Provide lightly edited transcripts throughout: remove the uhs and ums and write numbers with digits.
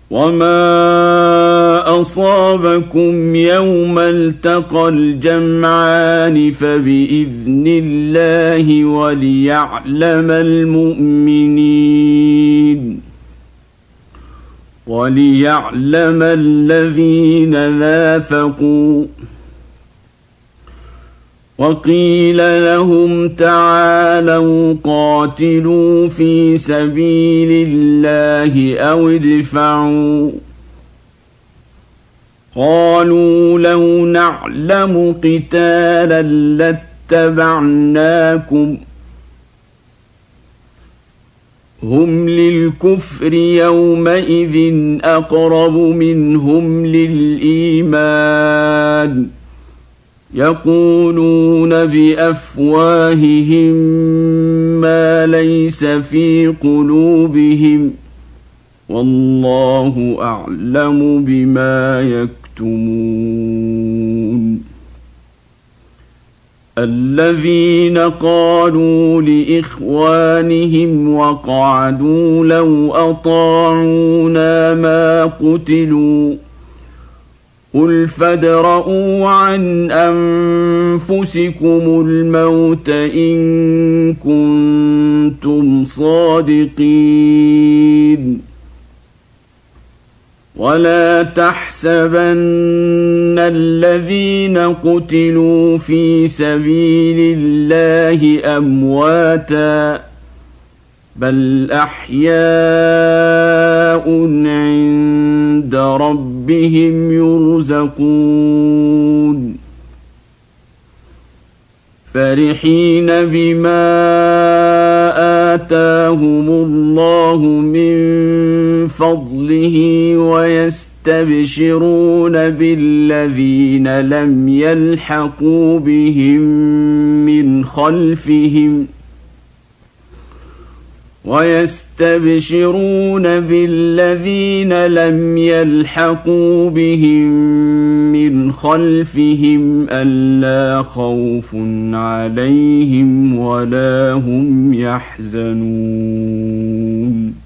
وما أصابكم يوم التقى الجمعان فبإذن الله وليعلم الذين نافقوا. وقيل لهم تعالوا قاتلوا في سبيل الله أو ادفعوا. قالوا لو نعلم قتالا لاتبعناكم. هم للكفر يومئذ أقرب منهم للإيمان يقولون بأفواههم ما ليس في قلوبهم والله أعلم بما يكتمون. الذين قالوا لإخوانهم وقعدوا لو أطاعونا ما قتلوا قل فادرءوا عن أنفسكم الموت إن كنتم صادقين. ولا تحسبن الذين قتلوا في سبيل الله أمواتا بل أحياء عند ربهم يرزقون فرحين بما آتاهم الله من فضله ويستبشرون بالذين لم يلحقوا بهم من خلفهم ألا خوف عليهم ولا هم يحزنون.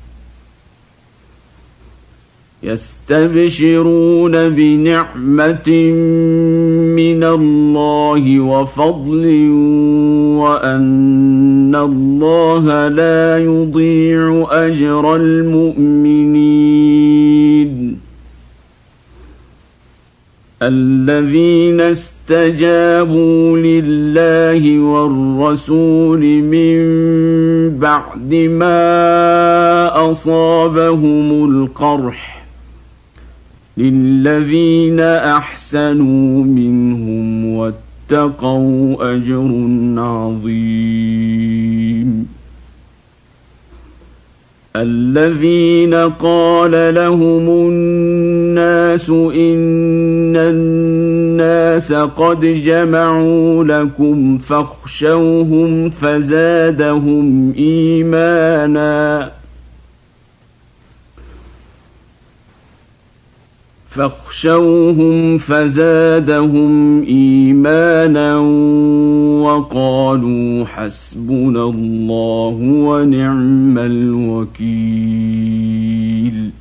يستبشرون بنعمة من الله وفضل وأن الله لا يضيع أجر المؤمنين. الذين استجابوا لله والرسول من بعد ما أصابهم القرح للذين أحسنوا منهم واتقوا أجر عظيم. الذين قال لهم الناس إن الناس قد جمعوا لكم فاخشوهم فزادهم إيمانا وقالوا حسبنا الله ونعم الوكيل.